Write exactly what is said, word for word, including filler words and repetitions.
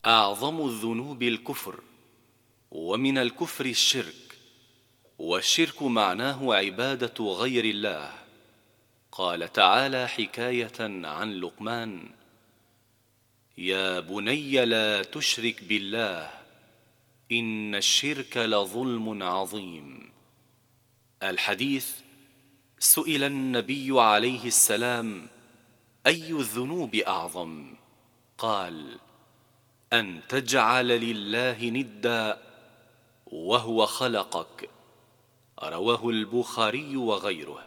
أعظم الذنوب الكفر، ومن الكفر الشرك، والشرك معناه عبادة غير الله. قال تعالى حكاية عن لقمان: يا بني لا تشرك بالله إن الشرك لظلم عظيم. الحديث: سئل النبي عليه السلام: أي الذنوب أعظم؟ قال: أن تجعل لله ندا وهو خلقك. رواه البخاري وغيره.